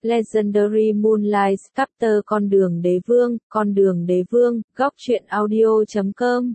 Legendary Moonlight Sculptor Con đường đế vương, góc truyện audio.com.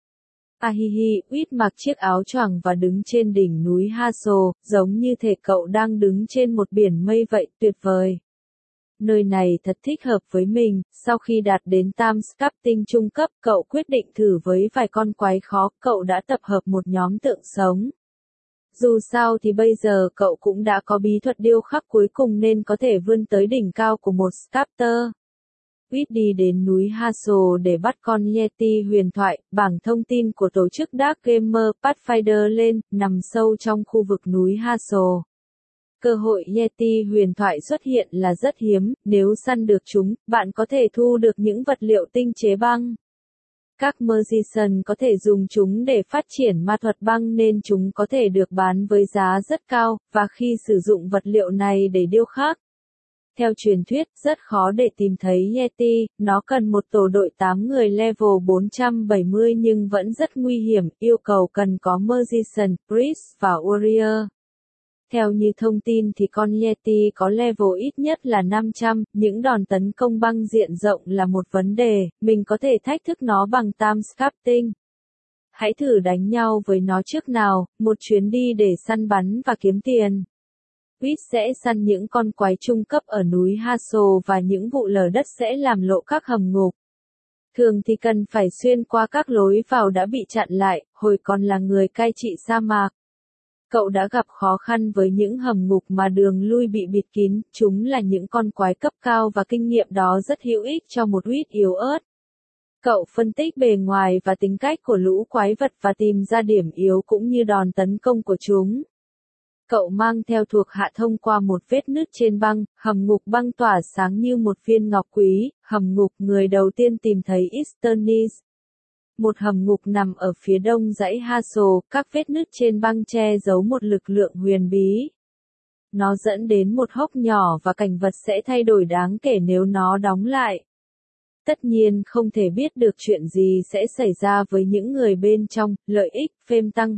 Ahihi, Uýt mặc chiếc áo choàng và đứng trên đỉnh núi Haso, giống như thể cậu đang đứng trên một biển mây vậy, tuyệt vời. Nơi này thật thích hợp với mình, sau khi đạt đến tam sculpting trung cấp, cậu quyết định thử với vài con quái khó, cậu đã tập hợp một nhóm tượng sống. Dù sao thì bây giờ cậu cũng đã có bí thuật điêu khắc cuối cùng nên có thể vươn tới đỉnh cao của một sculptor. Uýt đi đến núi Haso để bắt con Yeti huyền thoại, bảng thông tin của tổ chức Dark Gamer Pathfinder lên, nằm sâu trong khu vực núi Haso. Cơ hội Yeti huyền thoại xuất hiện là rất hiếm, nếu săn được chúng, bạn có thể thu được những vật liệu tinh chế băng. Các magician có thể dùng chúng để phát triển ma thuật băng nên chúng có thể được bán với giá rất cao, và khi sử dụng vật liệu này để điêu khắc. Theo truyền thuyết, rất khó để tìm thấy Yeti, nó cần một tổ đội 8 người level 470 nhưng vẫn rất nguy hiểm, yêu cầu cần có magician, priest và warrior. Theo như thông tin thì con Yeti có level ít nhất là 500, những đòn tấn công băng diện rộng là một vấn đề, mình có thể thách thức nó bằng tam sculpting. Hãy thử đánh nhau với nó trước nào, một chuyến đi để săn bắn và kiếm tiền. Uýt sẽ săn những con quái trung cấp ở núi Haso và những vụ lở đất sẽ làm lộ các hầm ngục. Thường thì cần phải xuyên qua các lối vào đã bị chặn lại, hồi còn là người cai trị sa mạc. Cậu đã gặp khó khăn với những hầm ngục mà đường lui bị bịt kín, chúng là những con quái cấp cao và kinh nghiệm đó rất hữu ích cho một Uýt yếu ớt. Cậu phân tích bề ngoài và tính cách của lũ quái vật và tìm ra điểm yếu cũng như đòn tấn công của chúng. Cậu mang theo thuộc hạ thông qua một vết nứt trên băng, hầm ngục băng tỏa sáng như một viên ngọc quý, hầm ngục người đầu tiên tìm thấy Easternis. Một hầm ngục nằm ở phía đông dãy Haso, các vết nứt trên băng che giấu một lực lượng huyền bí. Nó dẫn đến một hốc nhỏ và cảnh vật sẽ thay đổi đáng kể nếu nó đóng lại. Tất nhiên không thể biết được chuyện gì sẽ xảy ra với những người bên trong, lợi ích, phêm tăng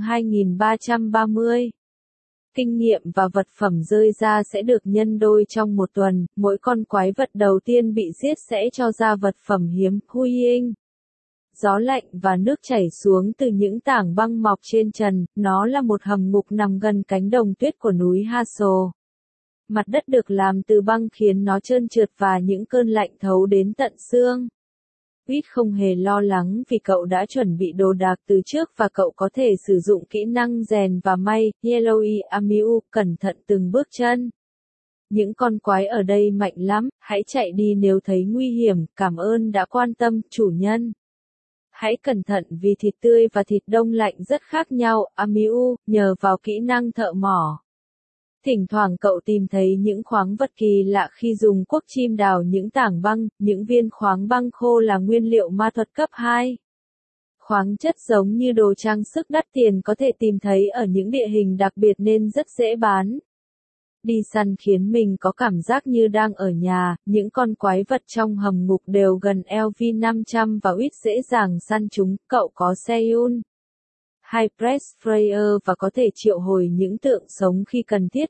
2330. Kinh nghiệm và vật phẩm rơi ra sẽ được nhân đôi trong một tuần, mỗi con quái vật đầu tiên bị giết sẽ cho ra vật phẩm hiếm, Huying. Gió lạnh và nước chảy xuống từ những tảng băng mọc trên trần, nó là một hầm ngục nằm gần cánh đồng tuyết của núi Haso. Mặt đất được làm từ băng khiến nó trơn trượt và những cơn lạnh thấu đến tận xương. Uýt không hề lo lắng vì cậu đã chuẩn bị đồ đạc từ trước và cậu có thể sử dụng kỹ năng rèn và may, Yellowy Amiu, cẩn thận từng bước chân. Những con quái ở đây mạnh lắm, hãy chạy đi nếu thấy nguy hiểm, cảm ơn đã quan tâm, chủ nhân. Hãy cẩn thận vì thịt tươi và thịt đông lạnh rất khác nhau, Amiu, nhờ vào kỹ năng thợ mỏ. Thỉnh thoảng cậu tìm thấy những khoáng vật kỳ lạ khi dùng cuốc chim đào những tảng băng, những viên khoáng băng khô là nguyên liệu ma thuật cấp 2. Khoáng chất giống như đồ trang sức đắt tiền có thể tìm thấy ở những địa hình đặc biệt nên rất dễ bán. Đi săn khiến mình có cảm giác như đang ở nhà, những con quái vật trong hầm ngục đều gần LV500 và Uýt dễ dàng săn chúng, cậu có Seiyun. High-Press Freya và có thể triệu hồi những tượng sống khi cần thiết.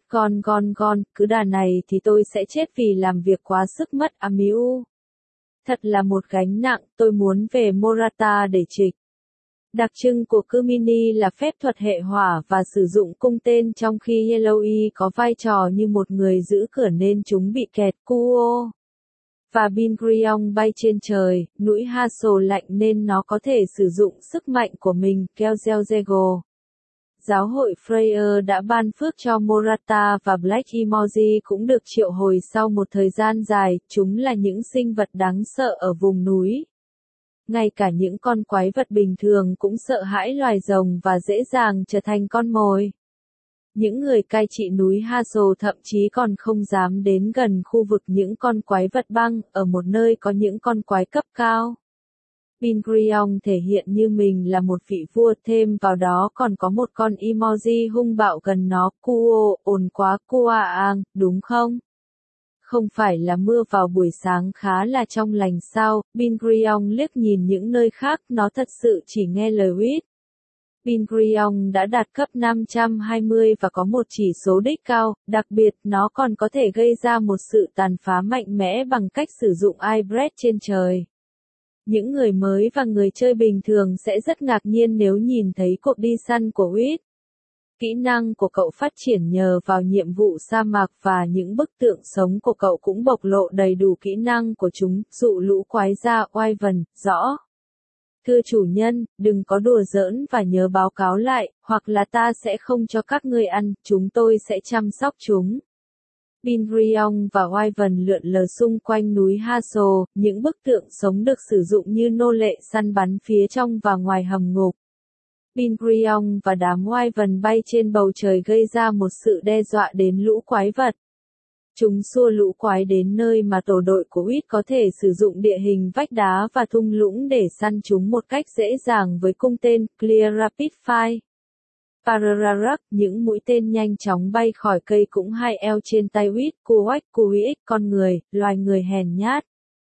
Cứ đà này thì tôi sẽ chết vì làm việc quá sức mất, Amiu. Thật là một gánh nặng, tôi muốn về Morata để trịch. Đặc trưng của Kumini là phép thuật hệ hỏa và sử dụng cung tên trong khi Yellowy có vai trò như một người giữ cửa nên chúng bị kẹt. Kuo và Bingriong bay trên trời, núi Haso lạnh nên nó có thể sử dụng sức mạnh của mình, Kelzelzego. Giáo hội Freya đã ban phước cho Morata và Black Emoji cũng được triệu hồi sau một thời gian dài, chúng là những sinh vật đáng sợ ở vùng núi. Ngay cả những con quái vật bình thường cũng sợ hãi loài rồng và dễ dàng trở thành con mồi. Những người cai trị núi Haso thậm chí còn không dám đến gần khu vực những con quái vật băng, ở một nơi có những con quái cấp cao. Bingriong thể hiện như mình là một vị vua, thêm vào đó còn có một con emoji hung bạo gần nó. Kuo, ồn quá Kuaang, đúng không? Không phải là mưa vào buổi sáng khá là trong lành sao? Bingriong liếc nhìn những nơi khác, nó thật sự chỉ nghe lời Uýt. Pingriong đã đạt cấp 520 và có một chỉ số đích cao, đặc biệt nó còn có thể gây ra một sự tàn phá mạnh mẽ bằng cách sử dụng iBreath trên trời. Những người mới và người chơi bình thường sẽ rất ngạc nhiên nếu nhìn thấy cuộc đi săn của Wit. Kỹ năng của cậu phát triển nhờ vào nhiệm vụ sa mạc và những bức tượng sống của cậu cũng bộc lộ đầy đủ kỹ năng của chúng, dụ lũ quái ra Wyvern, rõ. Thưa chủ nhân, đừng có đùa giỡn và nhớ báo cáo lại, hoặc là ta sẽ không cho các ngươi ăn, chúng tôi sẽ chăm sóc chúng. Pingriong và Wyvern lượn lờ xung quanh núi Haso, những bức tượng sống được sử dụng như nô lệ săn bắn phía trong và ngoài hầm ngục. Pingriong và đám Wyvern bay trên bầu trời gây ra một sự đe dọa đến lũ quái vật. Chúng xua lũ quái đến nơi mà tổ đội của Wit có thể sử dụng địa hình vách đá và thung lũng để săn chúng một cách dễ dàng với cung tên Clear Rapid Fire. Parararak, những mũi tên nhanh chóng bay khỏi cây cũng hai eo trên tay Wit, Kuwix, con người, loài người hèn nhát.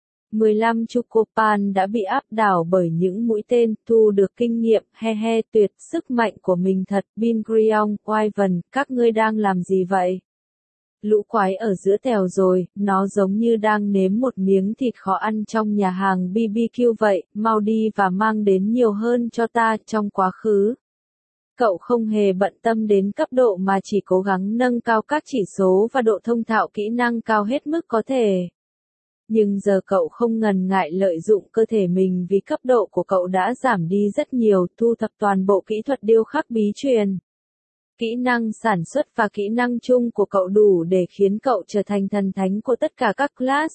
15 Chukopan đã bị áp đảo bởi những mũi tên, thu được kinh nghiệm, tuyệt sức mạnh của mình thật. Pingriong, Wyvern, các ngươi đang làm gì vậy? Lũ quái ở giữa tèo rồi, nó giống như đang nếm một miếng thịt khó ăn trong nhà hàng BBQ vậy, mau đi và mang đến nhiều hơn cho ta. Trong quá khứ, cậu không hề bận tâm đến cấp độ mà chỉ cố gắng nâng cao các chỉ số và độ thông thạo kỹ năng cao hết mức có thể. Nhưng giờ cậu không ngần ngại lợi dụng cơ thể mình vì cấp độ của cậu đã giảm đi rất nhiều, thu thập toàn bộ kỹ thuật điêu khắc bí truyền. Kỹ năng sản xuất và kỹ năng chung của cậu đủ để khiến cậu trở thành thần thánh của tất cả các class.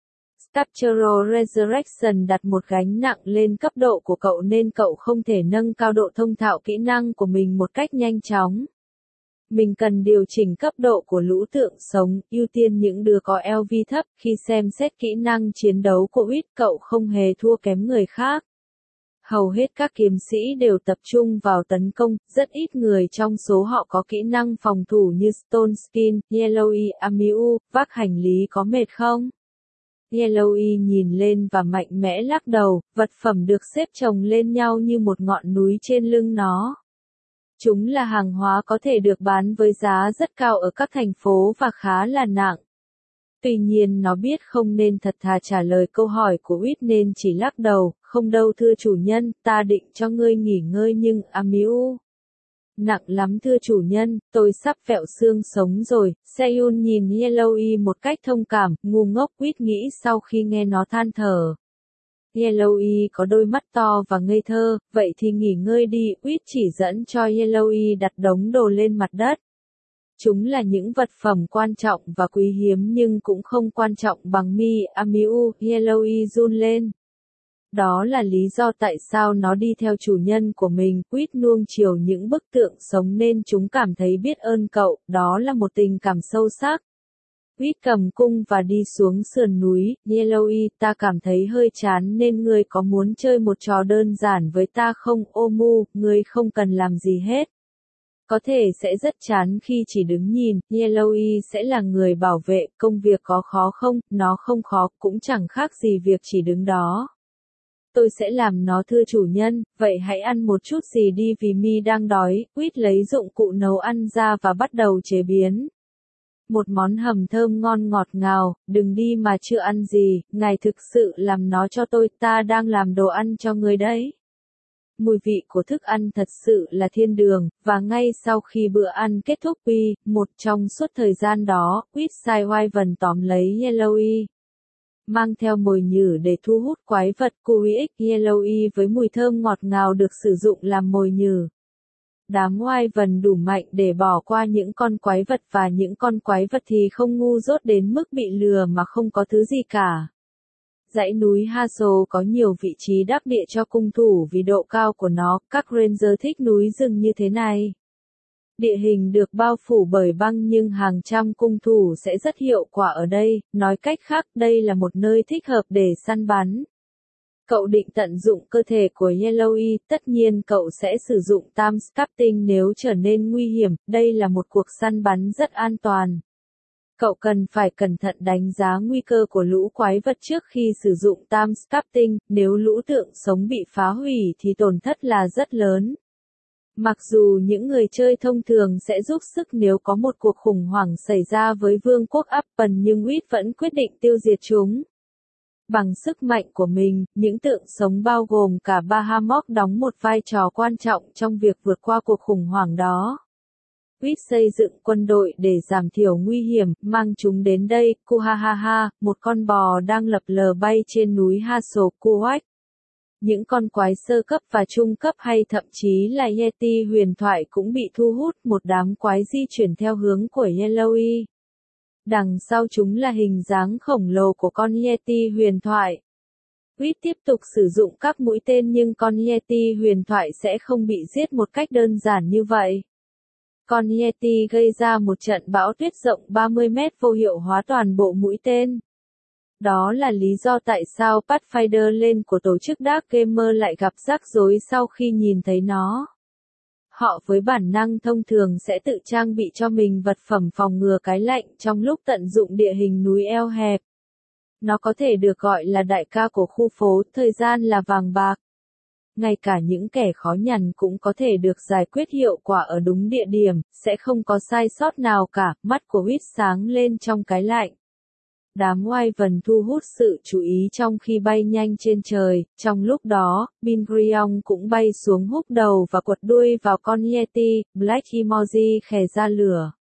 Sculptural Resurrection đặt một gánh nặng lên cấp độ của cậu nên cậu không thể nâng cao độ thông thạo kỹ năng của mình một cách nhanh chóng. Mình cần điều chỉnh cấp độ của lũ tượng sống, ưu tiên những đứa có LV thấp. Khi xem xét kỹ năng chiến đấu của Wit, cậu không hề thua kém người khác. Hầu hết các kiếm sĩ đều tập trung vào tấn công, rất ít người trong số họ có kỹ năng phòng thủ như Stone Skin, Yellowy, Amiu, vác hành lý có mệt không? Yellowy nhìn lên và mạnh mẽ lắc đầu, vật phẩm được xếp chồng lên nhau như một ngọn núi trên lưng nó. Chúng là hàng hóa có thể được bán với giá rất cao ở các thành phố và khá là nặng. Tuy nhiên nó biết không nên thật thà trả lời câu hỏi của Wit nên chỉ lắc đầu, không đâu thưa chủ nhân, ta định cho ngươi nghỉ ngơi nhưng Amiu. Nặng lắm thưa chủ nhân, tôi sắp vẹo xương sống rồi. Seyun nhìn Yellowy một cách thông cảm, ngu ngốc. Wit nghĩ sau khi nghe nó than thở. Yellowy có đôi mắt to và ngây thơ, vậy thì nghỉ ngơi đi. Wit chỉ dẫn cho Yellowy đặt đống đồ lên mặt đất. Chúng là những vật phẩm quan trọng và quý hiếm nhưng cũng không quan trọng bằng mi, Amiu. Yellowy run lên. Đó là lý do tại sao nó đi theo chủ nhân của mình. Wit nuông chiều những bức tượng sống nên chúng cảm thấy biết ơn cậu, đó là một tình cảm sâu sắc. Wit cầm cung và đi xuống sườn núi. Yellowy, ta cảm thấy hơi chán nên ngươi có muốn chơi một trò đơn giản với ta không? Omu, ngươi không cần làm gì hết. Có thể sẽ rất chán khi chỉ đứng nhìn, Yellowy sẽ là người bảo vệ. Công việc có khó không? Nó không khó, cũng chẳng khác gì việc chỉ đứng đó. Tôi sẽ làm nó thưa chủ nhân, vậy hãy ăn một chút gì đi vì mi đang đói. Wit lấy dụng cụ nấu ăn ra và bắt đầu chế biến. Một món hầm thơm ngon ngọt ngào, đừng đi mà chưa ăn gì, ngài thực sự làm nó cho tôi, ta đang làm đồ ăn cho người đấy. Mùi vị của thức ăn thật sự là thiên đường, và ngay sau khi bữa ăn kết thúc một trong suốt thời gian đó, Wit sai Wyvern tóm lấy Yellowy. Mang theo mồi nhử để thu hút quái vật. Kuwix, Yellowy với mùi thơm ngọt ngào được sử dụng làm mồi nhử. Đám Wyvern đủ mạnh để bỏ qua những con quái vật và những con quái vật thì không ngu dốt đến mức bị lừa mà không có thứ gì cả. Dãy núi Haso có nhiều vị trí đắc địa cho cung thủ vì độ cao của nó, các ranger thích núi rừng như thế này. Địa hình được bao phủ bởi băng nhưng hàng trăm cung thủ sẽ rất hiệu quả ở đây, nói cách khác đây là một nơi thích hợp để săn bắn. Cậu định tận dụng cơ thể của Yellowy, tất nhiên cậu sẽ sử dụng tam sculpting nếu trở nên nguy hiểm, đây là một cuộc săn bắn rất an toàn. Cậu cần phải cẩn thận đánh giá nguy cơ của lũ quái vật trước khi sử dụng tam sculpting, nếu lũ tượng sống bị phá hủy thì tổn thất là rất lớn. Mặc dù những người chơi thông thường sẽ giúp sức nếu có một cuộc khủng hoảng xảy ra với vương quốc Appen, nhưng Wit vẫn quyết định tiêu diệt chúng. Bằng sức mạnh của mình, những tượng sống bao gồm cả Bahamut đóng một vai trò quan trọng trong việc vượt qua cuộc khủng hoảng đó. Wit xây dựng quân đội để giảm thiểu nguy hiểm, mang chúng đến đây. Kuhahaha, một con bò đang lập lờ bay trên núi Hasokuwak. Những con quái sơ cấp và trung cấp hay thậm chí là Yeti huyền thoại cũng bị thu hút, một đám quái di chuyển theo hướng của Yellowy. Đằng sau chúng là hình dáng khổng lồ của con Yeti huyền thoại. Wit tiếp tục sử dụng các mũi tên, nhưng con Yeti huyền thoại sẽ không bị giết một cách đơn giản như vậy. Con Yeti gây ra một trận bão tuyết rộng 30 mét vô hiệu hóa toàn bộ mũi tên. Đó là lý do tại sao Pathfinder lên của tổ chức Dark Gamer lại gặp rắc rối sau khi nhìn thấy nó. Họ với bản năng thông thường sẽ tự trang bị cho mình vật phẩm phòng ngừa cái lạnh trong lúc tận dụng địa hình núi eo hẹp. Nó có thể được gọi là đại ca của khu phố, thời gian là vàng bạc. Ngay cả những kẻ khó nhằn cũng có thể được giải quyết hiệu quả ở đúng địa điểm, sẽ không có sai sót nào cả. Mắt của Wit sáng lên trong cái lạnh. Đám Wyvern thu hút sự chú ý trong khi bay nhanh trên trời, trong lúc đó, Bingrion cũng bay xuống húc đầu và quật đuôi vào con Yeti. Black Emoji khè ra lửa.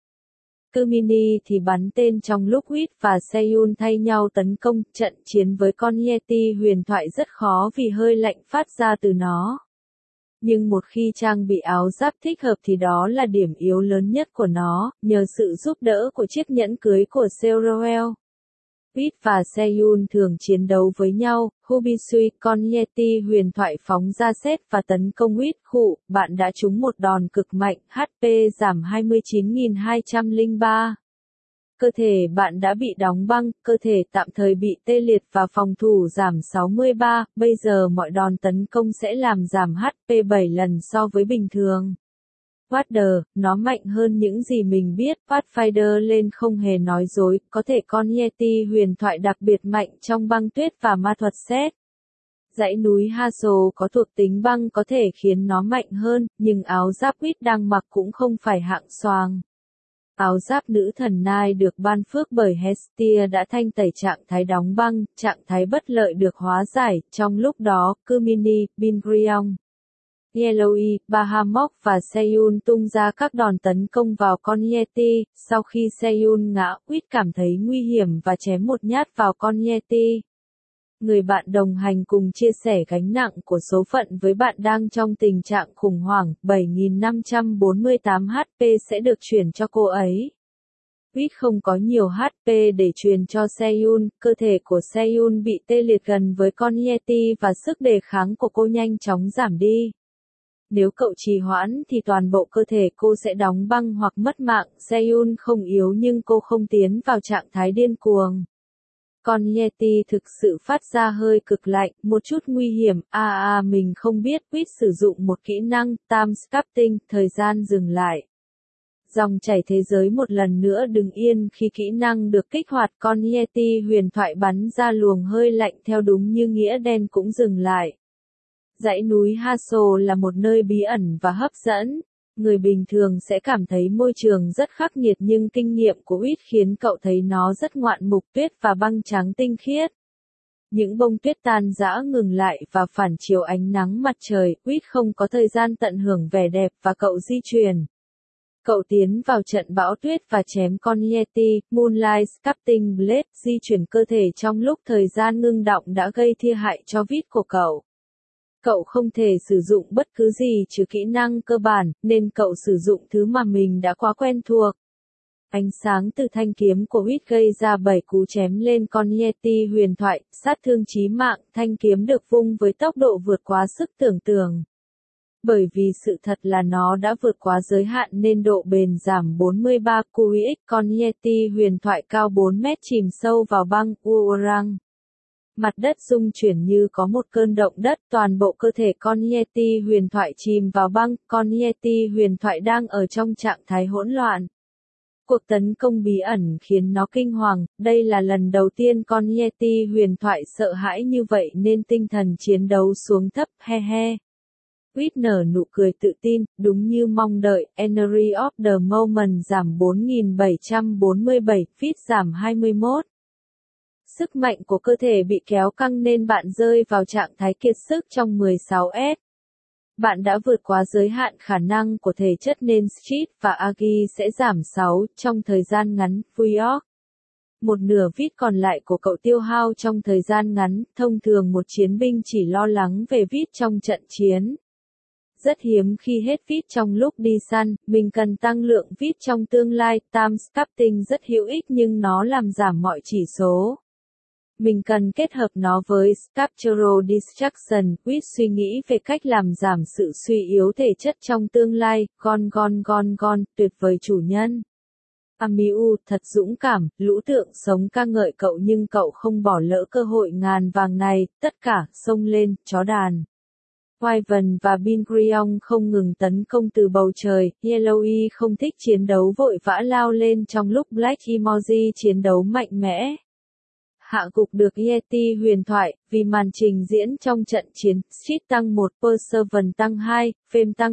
Kumini thì bắn tên trong lúc Wit và Seiyun thay nhau tấn công. Trận chiến với con Yeti huyền thoại rất khó vì hơi lạnh phát ra từ nó. Nhưng một khi trang bị áo giáp thích hợp thì đó là điểm yếu lớn nhất của nó, nhờ sự giúp đỡ của chiếc nhẫn cưới của Zeruel. Wit và Seiyun thường chiến đấu với nhau. Hubisui, con Yeti huyền thoại phóng ra sét và tấn công Wit. Khụ, bạn đã trúng một đòn cực mạnh, HP giảm 29.203. Cơ thể bạn đã bị đóng băng, cơ thể tạm thời bị tê liệt và phòng thủ giảm 63. Bây giờ mọi đòn tấn công sẽ làm giảm HP 7 lần so với bình thường. Wader, nó mạnh hơn những gì mình biết. Pathfinder lên không hề nói dối, có thể con Yeti huyền thoại đặc biệt mạnh trong băng tuyết và ma thuật sét. Dãy núi Haso có thuộc tính băng có thể khiến nó mạnh hơn, nhưng áo giáp Wit đang mặc cũng không phải hạng xoàng. Áo giáp nữ thần Nai được ban phước bởi Hestia đã thanh tẩy trạng thái đóng băng, trạng thái bất lợi được hóa giải. Trong lúc đó, Kumini, Bingrion, Yellowy, Bahamut và Seiyun tung ra các đòn tấn công vào con Yeti. Sau khi Seiyun ngã, Wit cảm thấy nguy hiểm và chém một nhát vào con Yeti. Người bạn đồng hành cùng chia sẻ gánh nặng của số phận với bạn đang trong tình trạng khủng hoảng. 7.548 HP sẽ được chuyển cho cô ấy. Wit không có nhiều HP để truyền cho Seiyun, cơ thể của Seiyun bị tê liệt gần với con Yeti và sức đề kháng của cô nhanh chóng giảm đi. Nếu cậu trì hoãn thì toàn bộ cơ thể cô sẽ đóng băng hoặc mất mạng. Seiyun không yếu nhưng cô không tiến vào trạng thái điên cuồng. Con Yeti thực sự phát ra hơi cực lạnh, một chút nguy hiểm. Mình không biết. Wit sử dụng một kỹ năng, time sculpting, thời gian dừng lại. Dòng chảy thế giới một lần nữa đứng yên khi kỹ năng được kích hoạt. Con Yeti huyền thoại bắn ra luồng hơi lạnh theo đúng như nghĩa đen cũng dừng lại. Dãy núi Haso là một nơi bí ẩn và hấp dẫn. Người bình thường sẽ cảm thấy môi trường rất khắc nghiệt, nhưng kinh nghiệm của Wit khiến cậu thấy nó rất ngoạn mục. Tuyết và băng trắng tinh khiết. Những bông tuyết tan rã ngừng lại và phản chiếu ánh nắng mặt trời. Wit không có thời gian tận hưởng vẻ đẹp và cậu di chuyển. Cậu tiến vào trận bão tuyết và chém con Yeti. Moonlight Sculpting Blade, di chuyển cơ thể trong lúc thời gian ngưng đọng đã gây thiệt hại cho Wit của cậu. Cậu không thể sử dụng bất cứ gì trừ kỹ năng cơ bản, nên cậu sử dụng thứ mà mình đã quá quen thuộc. Ánh sáng từ thanh kiếm của Wit gây ra 7 cú chém lên con Yeti huyền thoại, sát thương chí mạng. Thanh kiếm được vung với tốc độ vượt quá sức tưởng tượng. Bởi vì sự thật là nó đã vượt quá giới hạn nên độ bền giảm 43. QX, con Yeti huyền thoại cao 4 mét chìm sâu vào băng. Urang. Mặt đất rung chuyển như có một cơn động đất, toàn bộ cơ thể con Yeti huyền thoại chìm vào băng. Con Yeti huyền thoại đang ở trong trạng thái hỗn loạn. Cuộc tấn công bí ẩn khiến nó kinh hoàng. Đây là lần đầu tiên con Yeti huyền thoại sợ hãi như vậy nên tinh thần chiến đấu xuống thấp. He he. Quýt nở nụ cười tự tin, đúng như mong đợi, Energy of the Moment giảm 4.747, feet giảm 21. Sức mạnh của cơ thể bị kéo căng nên bạn rơi vào trạng thái kiệt sức trong 16S. Bạn đã vượt quá giới hạn khả năng của thể chất nên Street và Agi sẽ giảm 6 trong thời gian ngắn, New York. Một nửa vít còn lại của cậu tiêu hao trong thời gian ngắn, thông thường một chiến binh chỉ lo lắng về vít trong trận chiến. Rất hiếm khi hết vít trong lúc đi săn, mình cần tăng lượng vít trong tương lai, time sculpting rất hữu ích nhưng nó làm giảm mọi chỉ số. Mình cần kết hợp nó với Sculptural Distraction, Quýt suy nghĩ về cách làm giảm sự suy yếu thể chất trong tương lai, Gon, tuyệt vời chủ nhân. Amiu, thật dũng cảm, lũ tượng sống ca ngợi cậu nhưng cậu không bỏ lỡ cơ hội ngàn vàng này, tất cả, xông lên, chó đàn. Wyvern và Bingrion không ngừng tấn công từ bầu trời, Yellowy không thích chiến đấu vội vã lao lên trong lúc Black Emoji chiến đấu mạnh mẽ. Hạ gục được Yeti huyền thoại, vì màn trình diễn trong trận chiến, Street tăng 1, Perseverance tăng 2, Fame tăng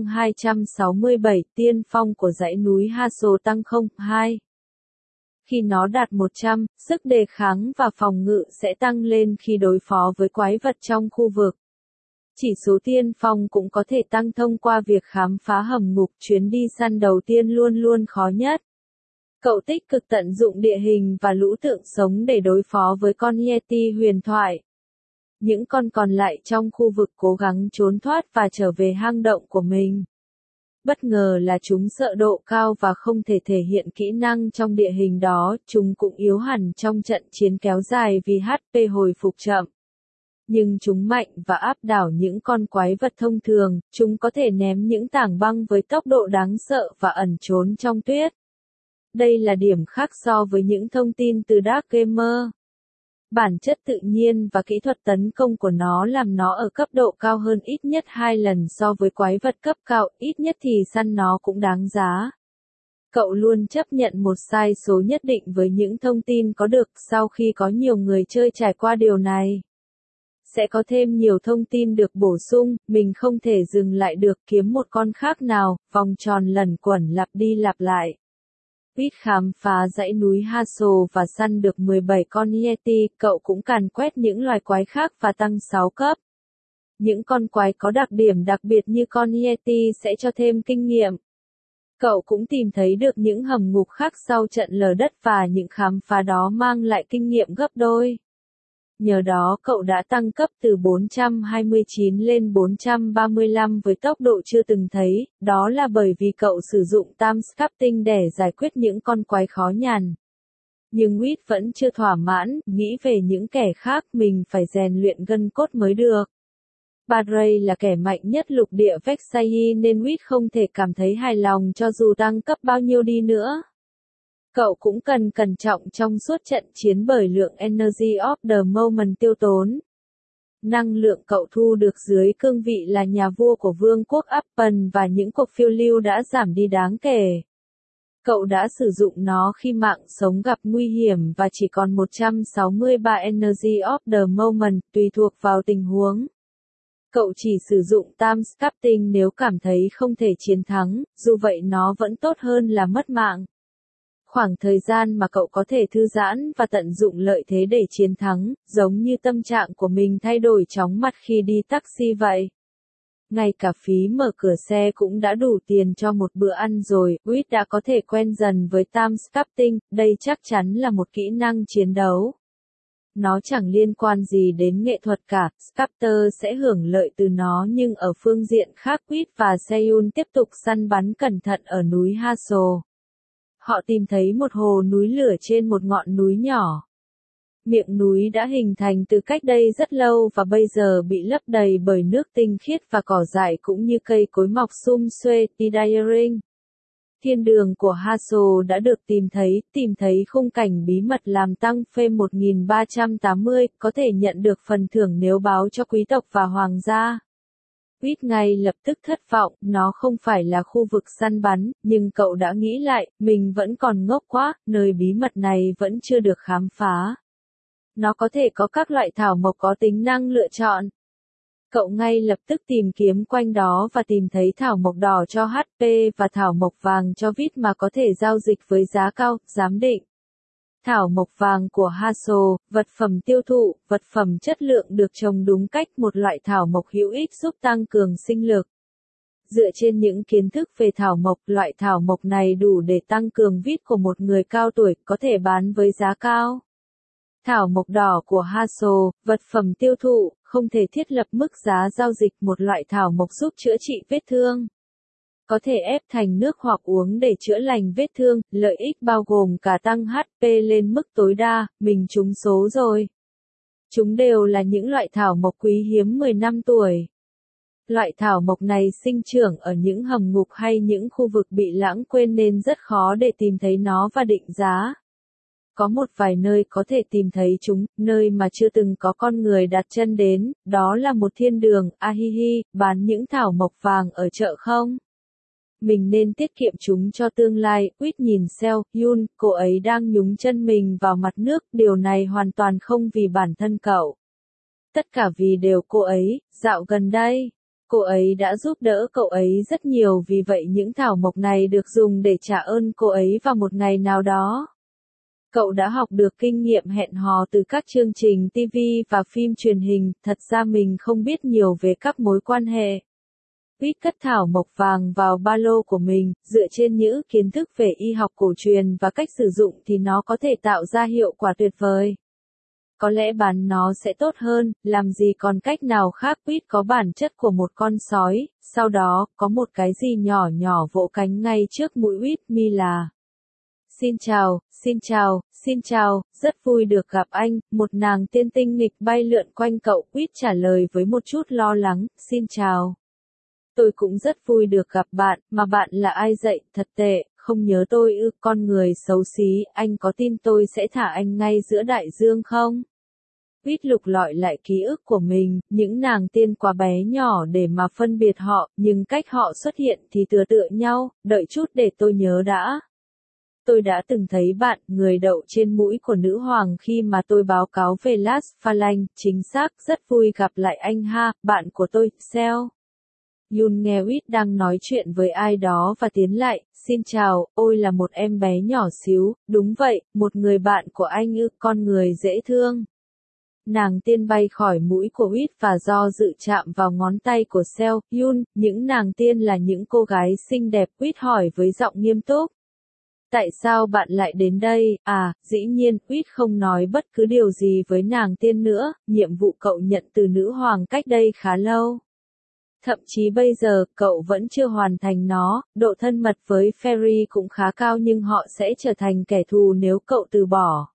267, tiên phong của dãy núi Haso tăng 0,2. Khi nó đạt 100, sức đề kháng và phòng ngự sẽ tăng lên khi đối phó với quái vật trong khu vực. Chỉ số tiên phong cũng có thể tăng thông qua việc khám phá hầm ngục, chuyến đi săn đầu tiên luôn luôn khó nhất. Cậu tích cực tận dụng địa hình và lũ tượng sống để đối phó với con Yeti huyền thoại. Những con còn lại trong khu vực cố gắng trốn thoát và trở về hang động của mình. Bất ngờ là chúng sợ độ cao và không thể thể hiện kỹ năng trong địa hình đó, chúng cũng yếu hẳn trong trận chiến kéo dài vì HP hồi phục chậm. Nhưng chúng mạnh và áp đảo những con quái vật thông thường, chúng có thể ném những tảng băng với tốc độ đáng sợ và ẩn trốn trong tuyết. Đây là điểm khác so với những thông tin từ Dark Gamer. Bản chất tự nhiên và kỹ thuật tấn công của nó làm nó ở cấp độ cao hơn ít nhất 2 lần so với quái vật cấp cao, ít nhất thì săn nó cũng đáng giá. Cậu luôn chấp nhận một sai số nhất định với những thông tin có được sau khi có nhiều người chơi trải qua điều này. Sẽ có thêm nhiều thông tin được bổ sung, mình không thể dừng lại được kiếm một con khác nào, vòng tròn lẩn quẩn lặp đi lặp lại. Quýt khám phá dãy núi Haso và săn được 17 con Yeti, cậu cũng càn quét những loài quái khác và tăng 6 cấp. Những con quái có đặc điểm đặc biệt như con Yeti sẽ cho thêm kinh nghiệm. Cậu cũng tìm thấy được những hầm ngục khác sau trận lở đất và những khám phá đó mang lại kinh nghiệm gấp đôi. Nhờ đó cậu đã tăng cấp từ 429 lên 435 với tốc độ chưa từng thấy, đó là bởi vì cậu sử dụng time sculpting để giải quyết những con quái khó nhằn. Nhưng Quýt vẫn chưa thỏa mãn, nghĩ về những kẻ khác, mình phải rèn luyện gân cốt mới được. Padray là kẻ mạnh nhất lục địa Vexai nên Quýt không thể cảm thấy hài lòng cho dù tăng cấp bao nhiêu đi nữa. Cậu cũng cần cẩn trọng trong suốt trận chiến bởi lượng Energy of the Moment tiêu tốn. Năng lượng cậu thu được dưới cương vị là nhà vua của vương quốc Appen và những cuộc phiêu lưu đã giảm đi đáng kể. Cậu đã sử dụng nó khi mạng sống gặp nguy hiểm và chỉ còn 163 Energy of the Moment tùy thuộc vào tình huống. Cậu chỉ sử dụng time sculpting nếu cảm thấy không thể chiến thắng, dù vậy nó vẫn tốt hơn là mất mạng. Khoảng thời gian mà cậu có thể thư giãn và tận dụng lợi thế để chiến thắng, giống như tâm trạng của mình thay đổi chóng mặt khi đi taxi vậy. Ngay cả phí mở cửa xe cũng đã đủ tiền cho một bữa ăn rồi, Quýt đã có thể quen dần với time sculpting, đây chắc chắn là một kỹ năng chiến đấu. Nó chẳng liên quan gì đến nghệ thuật cả, Sculptor sẽ hưởng lợi từ nó nhưng ở phương diện khác Quýt và Seiyun tiếp tục săn bắn cẩn thận ở núi Haso. Họ tìm thấy một hồ núi lửa trên một ngọn núi nhỏ. Miệng núi đã hình thành từ cách đây rất lâu và bây giờ bị lấp đầy bởi nước tinh khiết và cỏ dại cũng như cây cối mọc sum xuê, Tidyring. Thiên đường của Haso đã được tìm thấy khung cảnh bí mật làm tăng Fame 1380, có thể nhận được phần thưởng nếu báo cho quý tộc và hoàng gia. Quýt ngay lập tức thất vọng, nó không phải là khu vực săn bắn, nhưng cậu đã nghĩ lại, mình vẫn còn ngốc quá, nơi bí mật này vẫn chưa được khám phá. Nó có thể có các loại thảo mộc có tính năng lựa chọn. Cậu ngay lập tức tìm kiếm quanh đó và tìm thấy thảo mộc đỏ cho HP và thảo mộc vàng cho vít mà có thể giao dịch với giá cao, giám định. Thảo mộc vàng của Hasso, vật phẩm tiêu thụ, vật phẩm chất lượng được trồng đúng cách, một loại thảo mộc hữu ích giúp tăng cường sinh lực. Dựa trên những kiến thức về thảo mộc, loại thảo mộc này đủ để tăng cường vít của một người cao tuổi, có thể bán với giá cao. Thảo mộc đỏ của Hasso, vật phẩm tiêu thụ, không thể thiết lập mức giá giao dịch, một loại thảo mộc giúp chữa trị vết thương. Có thể ép thành nước hoặc uống để chữa lành vết thương, lợi ích bao gồm cả tăng HP lên mức tối đa, mình trúng số rồi. Chúng đều là những loại thảo mộc quý hiếm 10 năm tuổi. Loại thảo mộc này sinh trưởng ở những hầm ngục hay những khu vực bị lãng quên nên rất khó để tìm thấy nó và định giá. Có một vài nơi có thể tìm thấy chúng, nơi mà chưa từng có con người đặt chân đến, đó là một thiên đường, Ahihi, bán những thảo mộc vàng ở chợ không? Mình nên tiết kiệm chúng cho tương lai, Quýt nhìn Seo Yun, cô ấy đang nhúng chân mình vào mặt nước, điều này hoàn toàn không vì bản thân cậu. Tất cả vì đều cô ấy, dạo gần đây. Cô ấy đã giúp đỡ cậu ấy rất nhiều, vì vậy những thảo mộc này được dùng để trả ơn cô ấy vào một ngày nào đó. Cậu đã học được kinh nghiệm hẹn hò từ các chương trình TV và phim truyền hình, thật ra mình không biết nhiều về các mối quan hệ. Quýt cất thảo mộc vàng vào ba lô của mình, dựa trên những kiến thức về y học cổ truyền và cách sử dụng thì nó có thể tạo ra hiệu quả tuyệt vời. Có lẽ bán nó sẽ tốt hơn, làm gì còn cách nào khác. Quýt có bản chất của một con sói, sau đó, có một cái gì nhỏ nhỏ vỗ cánh ngay trước mũi Quýt, mi là. Xin chào, xin chào, xin chào, rất vui được gặp anh, một nàng tiên tinh nghịch bay lượn quanh cậu. Quýt trả lời với một chút lo lắng, xin chào. Tôi cũng rất vui được gặp bạn, mà bạn là ai vậy, thật tệ, không nhớ tôi ư, con người xấu xí, anh có tin tôi sẽ thả anh ngay giữa đại dương không? Quýt lục lọi lại ký ức của mình, những nàng tiên quá bé nhỏ để mà phân biệt họ, nhưng cách họ xuất hiện thì tựa tựa nhau, đợi chút để tôi nhớ đã. Tôi đã từng thấy bạn, người đậu trên mũi của nữ hoàng khi mà tôi báo cáo về Las Phalanx, chính xác, rất vui gặp lại anh ha, bạn của tôi, Seo. Yun nghe Quýt đang nói chuyện với ai đó và tiến lại, xin chào, ôi là một em bé nhỏ xíu, đúng vậy, một người bạn của anh ư, con người dễ thương. Nàng tiên bay khỏi mũi của Quýt và do dự chạm vào ngón tay của Seo Yun, những nàng tiên là những cô gái xinh đẹp. Quýt hỏi với giọng nghiêm túc. Tại sao bạn lại đến đây? À, dĩ nhiên, Quýt không nói bất cứ điều gì với nàng tiên nữa, nhiệm vụ cậu nhận từ nữ hoàng cách đây khá lâu. Thậm chí bây giờ, cậu vẫn chưa hoàn thành nó, độ thân mật với Fairy cũng khá cao nhưng họ sẽ trở thành kẻ thù nếu cậu từ bỏ.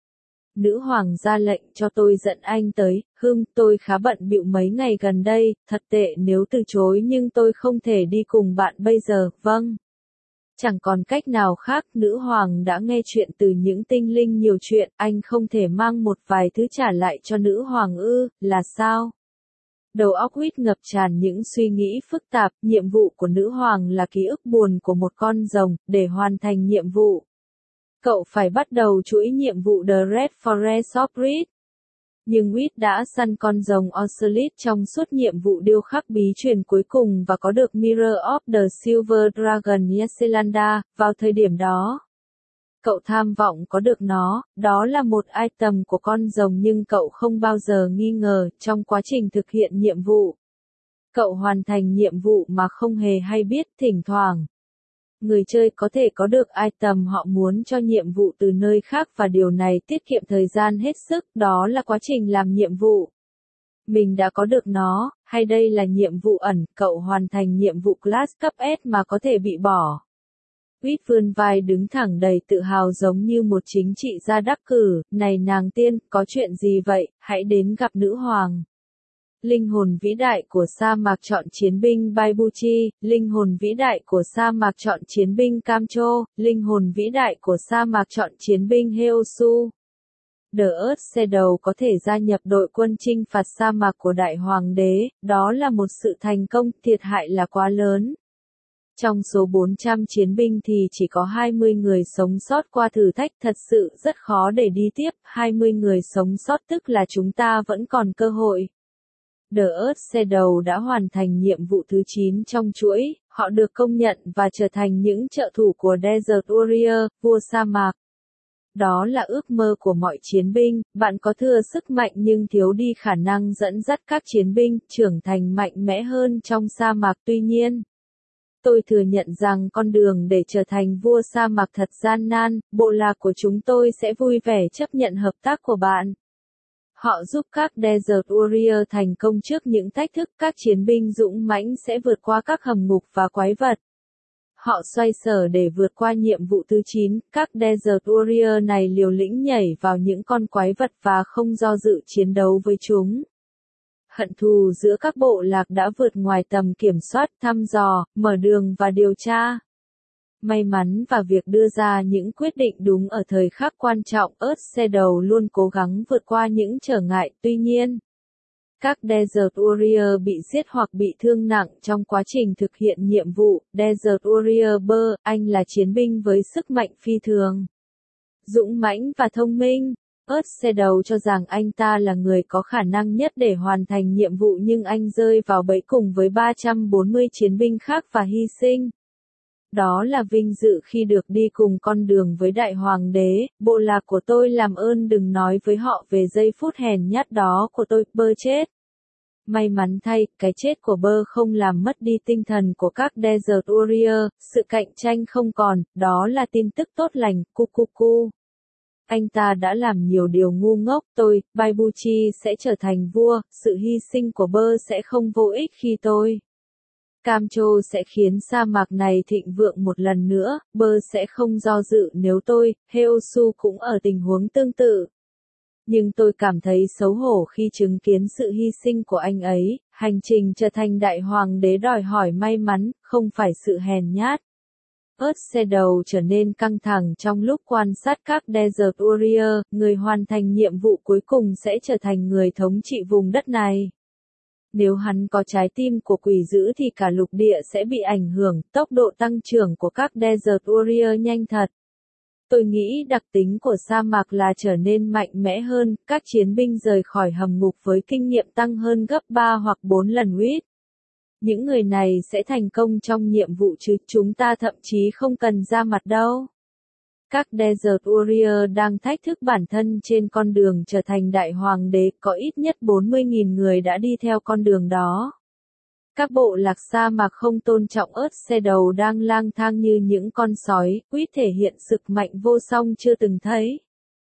Nữ hoàng ra lệnh cho tôi dẫn anh tới, tôi khá bận bịu mấy ngày gần đây, thật tệ nếu từ chối nhưng tôi không thể đi cùng bạn bây giờ, vâng. Chẳng còn cách nào khác, nữ hoàng đã nghe chuyện từ những tinh linh nhiều chuyện, anh không thể mang một vài thứ trả lại cho nữ hoàng ư, là sao? Đầu óc Quýt ngập tràn những suy nghĩ phức tạp, nhiệm vụ của nữ hoàng là ký ức buồn của một con rồng, để hoàn thành nhiệm vụ. Cậu phải bắt đầu chuỗi nhiệm vụ The Red Forest of Reed. Nhưng Quýt đã săn con rồng Ocelit trong suốt nhiệm vụ điêu khắc bí truyền cuối cùng và có được Mirror of the Silver Dragon Yselanda, vào thời điểm đó. Cậu tham vọng có được nó, đó là một item của con rồng nhưng cậu không bao giờ nghi ngờ, trong quá trình thực hiện nhiệm vụ. Cậu hoàn thành nhiệm vụ mà không hề hay biết, thỉnh thoảng. Người chơi có thể có được item họ muốn cho nhiệm vụ từ nơi khác và điều này tiết kiệm thời gian hết sức, đó là quá trình làm nhiệm vụ. Mình đã có được nó, hay đây là nhiệm vụ ẩn, cậu hoàn thành nhiệm vụ class cấp S mà có thể bị bỏ. Quýt vươn vai đứng thẳng đầy tự hào giống như một chính trị gia đắc cử, này nàng tiên, có chuyện gì vậy, hãy đến gặp nữ hoàng. Linh hồn vĩ đại của sa mạc chọn chiến binh Baibuchi, linh hồn vĩ đại của sa mạc chọn chiến binh Kamcho, linh hồn vĩ đại của sa mạc chọn chiến binh Heosu. The Earth Shadow có thể gia nhập đội quân chinh phạt sa mạc của Đại Hoàng đế, đó là một sự thành công, thiệt hại là quá lớn. Trong số 400 chiến binh thì chỉ có 20 người sống sót qua thử thách, thật sự rất khó để đi tiếp, 20 người sống sót tức là chúng ta vẫn còn cơ hội. The Earth Shadow đã hoàn thành nhiệm vụ thứ 9 trong chuỗi, họ được công nhận và trở thành những trợ thủ của Desert Warrior, vua sa mạc. Đó là ước mơ của mọi chiến binh, bạn có thừa sức mạnh nhưng thiếu đi khả năng dẫn dắt các chiến binh trưởng thành mạnh mẽ hơn trong sa mạc. Tuy nhiên, tôi thừa nhận rằng con đường để trở thành vua sa mạc thật gian nan, bộ lạc của chúng tôi sẽ vui vẻ chấp nhận hợp tác của bạn. Họ giúp các Desert Warrior thành công trước những thách thức, các chiến binh dũng mãnh sẽ vượt qua các hầm ngục và quái vật. Họ xoay sở để vượt qua nhiệm vụ thứ 9, các Desert Warrior này liều lĩnh nhảy vào những con quái vật và không do dự chiến đấu với chúng. Hận thù giữa các bộ lạc đã vượt ngoài tầm kiểm soát, thăm dò, mở đường và điều tra. May mắn và việc đưa ra những quyết định đúng ở thời khắc quan trọng, Earth Shadow luôn cố gắng vượt qua những trở ngại. Tuy nhiên, các Desert Warrior bị giết hoặc bị thương nặng trong quá trình thực hiện nhiệm vụ. Desert Warrior Burr, anh là chiến binh với sức mạnh phi thường, dũng mãnh và thông minh. Earth Shadow cho rằng anh ta là người có khả năng nhất để hoàn thành nhiệm vụ, nhưng anh rơi vào bẫy cùng với 340 chiến binh khác và hy sinh. Đó là vinh dự khi được đi cùng con đường với Đại Hoàng đế, bộ lạc của tôi, làm ơn đừng nói với họ về giây phút hèn nhát đó của tôi. Burr chết. May mắn thay, cái chết của Burr không làm mất đi tinh thần của các Desert Warrior, sự cạnh tranh không còn, đó là tin tức tốt lành. Cu. Anh ta đã làm nhiều điều ngu ngốc, Baibuchi sẽ trở thành vua, sự hy sinh của Burr sẽ không vô ích khi tôi. Camcho sẽ khiến sa mạc này thịnh vượng một lần nữa, Burr sẽ không do dự nếu tôi, Heosu cũng ở tình huống tương tự. Nhưng tôi cảm thấy xấu hổ khi chứng kiến sự hy sinh của anh ấy, hành trình trở thành đại hoàng đế đòi hỏi may mắn, không phải sự hèn nhát. Earth Shadow trở nên căng thẳng trong lúc quan sát các Desert Warrior, người hoàn thành nhiệm vụ cuối cùng sẽ trở thành người thống trị vùng đất này. Nếu hắn có trái tim của quỷ dữ thì cả lục địa sẽ bị ảnh hưởng, tốc độ tăng trưởng của các Desert Warrior nhanh thật. Tôi nghĩ đặc tính của sa mạc là trở nên mạnh mẽ hơn, các chiến binh rời khỏi hầm ngục với kinh nghiệm tăng hơn gấp 3 hoặc 4 lần WIT. Những người này sẽ thành công trong nhiệm vụ chứ chúng ta thậm chí không cần ra mặt đâu. Các Desert Warrior đang thách thức bản thân trên con đường trở thành đại hoàng đế, có ít nhất 40.000 người đã đi theo con đường đó. Các bộ lạc sa mạc không tôn trọng Earth Shadow đang lang thang như những con sói, quýt thể hiện sức mạnh vô song chưa từng thấy.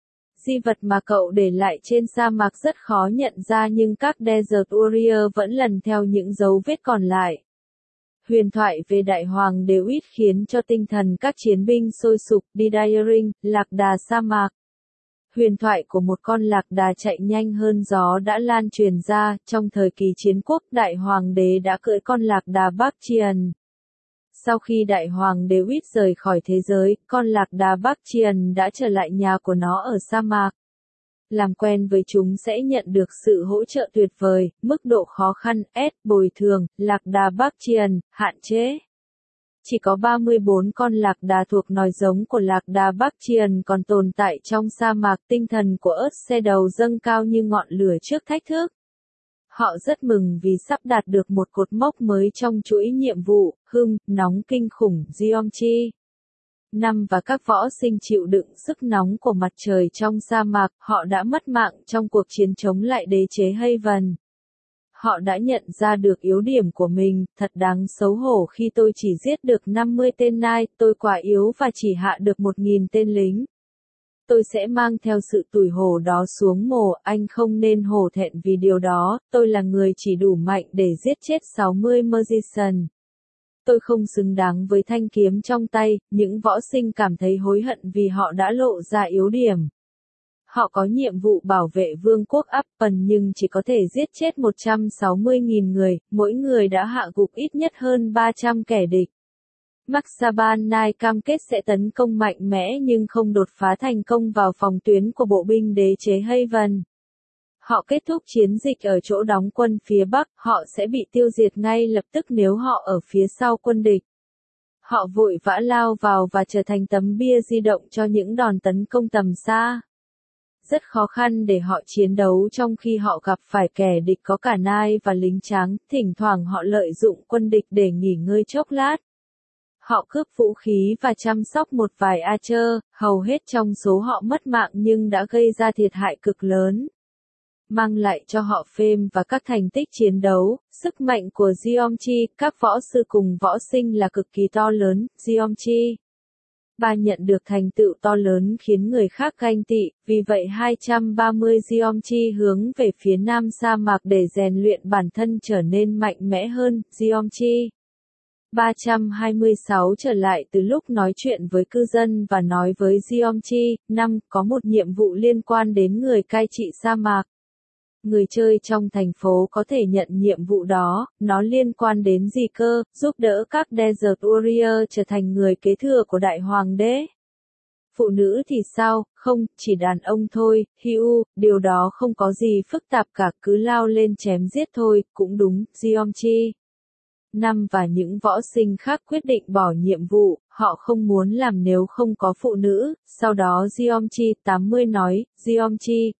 Di vật mà cậu để lại trên sa mạc rất khó nhận ra nhưng các Desert Warrior vẫn lần theo những dấu vết còn lại. Huyền thoại về Đại Hoàng đế Wit khiến cho tinh thần các chiến binh sôi sục. Didaring, lạc đà sa mạc. Huyền thoại của một con lạc đà chạy nhanh hơn gió đã lan truyền ra, trong thời kỳ chiến quốc, Đại Hoàng đế đã cưỡi con lạc đà Bakchian. Sau khi Đại Hoàng đế Wit rời khỏi thế giới, con lạc đà Bakchian đã trở lại nhà của nó ở sa mạc. Làm quen với chúng sẽ nhận được sự hỗ trợ tuyệt vời, mức độ khó khăn, S, bồi thường, lạc đà Bakchian, hạn chế. Chỉ có 34 con lạc đà thuộc nòi giống của lạc đà Bakchian còn tồn tại trong sa mạc. Tinh thần của Earth Shadow dâng cao như ngọn lửa trước thách thức. Họ rất mừng vì sắp đạt được một cột mốc mới trong chuỗi nhiệm vụ, nóng kinh khủng, Geomchi. Và các võ sinh chịu đựng sức nóng của mặt trời trong sa mạc, họ đã mất mạng trong cuộc chiến chống lại đế chế Haven. Họ đã nhận ra được yếu điểm của mình, thật đáng xấu hổ khi tôi chỉ giết được 50 tên nai, tôi quá yếu và chỉ hạ được 1.000 tên lính. Tôi sẽ mang theo sự tủi hổ đó xuống mồ, anh không nên hổ thẹn vì điều đó, tôi là người chỉ đủ mạnh để giết chết 60 Magician. Tôi không xứng đáng với thanh kiếm trong tay, những võ sinh cảm thấy hối hận vì họ đã lộ ra yếu điểm. Họ có nhiệm vụ bảo vệ vương quốc Appen nhưng chỉ có thể giết chết 160.000 người, mỗi người đã hạ gục ít nhất hơn 300 kẻ địch. Maxaban Nai cam kết sẽ tấn công mạnh mẽ nhưng không đột phá thành công vào phòng tuyến của bộ binh đế chế Haven. Họ kết thúc chiến dịch ở chỗ đóng quân phía Bắc, họ sẽ bị tiêu diệt ngay lập tức nếu họ ở phía sau quân địch. Họ vội vã lao vào và trở thành tấm bia di động cho những đòn tấn công tầm xa. rất khó khăn để họ chiến đấu trong khi họ gặp phải kẻ địch có cả nai và lính trắng, thỉnh thoảng họ lợi dụng quân địch để nghỉ ngơi chốc lát. Họ cướp vũ khí và chăm sóc một vài archer, hầu hết trong số họ mất mạng nhưng đã gây ra thiệt hại cực lớn, mang lại cho họ fame và các thành tích chiến đấu. Sức mạnh của Geomchi, các võ sư cùng võ sinh là cực kỳ to lớn. Geomchi 3 nhận được thành tựu to lớn khiến người khác ganh tị, vì vậy 230 Geomchi hướng về phía nam sa mạc để rèn luyện bản thân trở nên mạnh mẽ hơn. Geomchi 326 trở lại từ lúc nói chuyện với cư dân và nói với Geomchi 5 có một nhiệm vụ liên quan đến người cai trị sa mạc. Người chơi trong thành phố có thể nhận nhiệm vụ đó, nó liên quan đến gì cơ, giúp đỡ các Desert Warrior trở thành người kế thừa của Đại Hoàng đế. Phụ nữ thì sao, không, chỉ đàn ông thôi, Hugh, điều đó không có gì phức tạp cả, cứ lao lên chém giết thôi, cũng đúng. Geomchi 5 và những võ sinh khác quyết định bỏ nhiệm vụ, họ không muốn làm nếu không có phụ nữ. Sau đó Geomchi 80 nói, Geomchi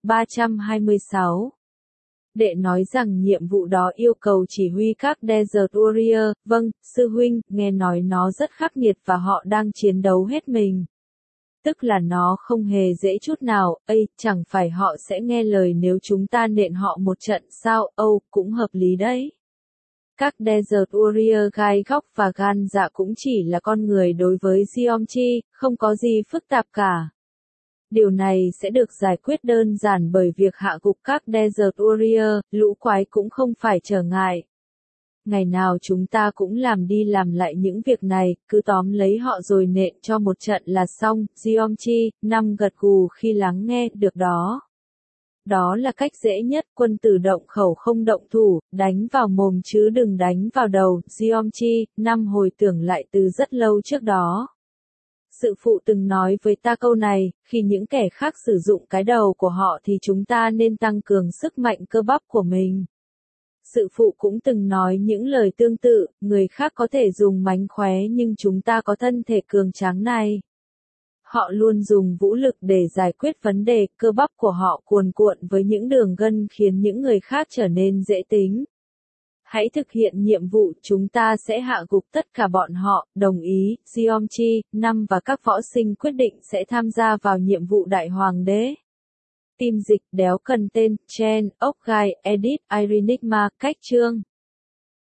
326. Đệ nói rằng nhiệm vụ đó yêu cầu chỉ huy các Desert Warrior. Vâng, sư huynh, nghe nói nó rất khắc nghiệt và họ đang chiến đấu hết mình. Tức là nó không hề dễ chút nào. Chẳng phải họ sẽ nghe lời nếu chúng ta nện họ một trận sao? Cũng hợp lý đấy. Các Desert Warrior gai góc và gan dạ cũng chỉ là con người đối với Geomchi, không có gì phức tạp cả. Điều này sẽ được giải quyết đơn giản bởi việc hạ gục các Desert Warrior, lũ quái cũng không phải trở ngại. Ngày nào chúng ta cũng làm đi làm lại những việc này, cứ tóm lấy họ rồi nện cho một trận là xong. Geomchi 5 gật gù khi lắng nghe được đó. Đó là cách dễ nhất, quân tử động khẩu không động thủ, đánh vào mồm chứ đừng đánh vào đầu. Geomchi 5 hồi tưởng lại từ rất lâu trước đó. Sư phụ từng nói với ta câu này, khi những kẻ khác sử dụng cái đầu của họ thì chúng ta nên tăng cường sức mạnh cơ bắp của mình. Sư phụ cũng từng nói những lời tương tự, người khác có thể dùng mánh khóe nhưng chúng ta có thân thể cường tráng này. Họ luôn dùng vũ lực để giải quyết vấn đề, cơ bắp của họ cuồn cuộn với những đường gân khiến những người khác trở nên dễ tính. Hãy thực hiện nhiệm vụ, chúng ta sẽ hạ gục tất cả bọn họ. Đồng ý. Geomchi 5 và các võ sinh quyết định sẽ tham gia vào nhiệm vụ Đại Hoàng đế. Team dịch đéo cần tên, Chen, ốc gai, edit, Irenigma, cách chương.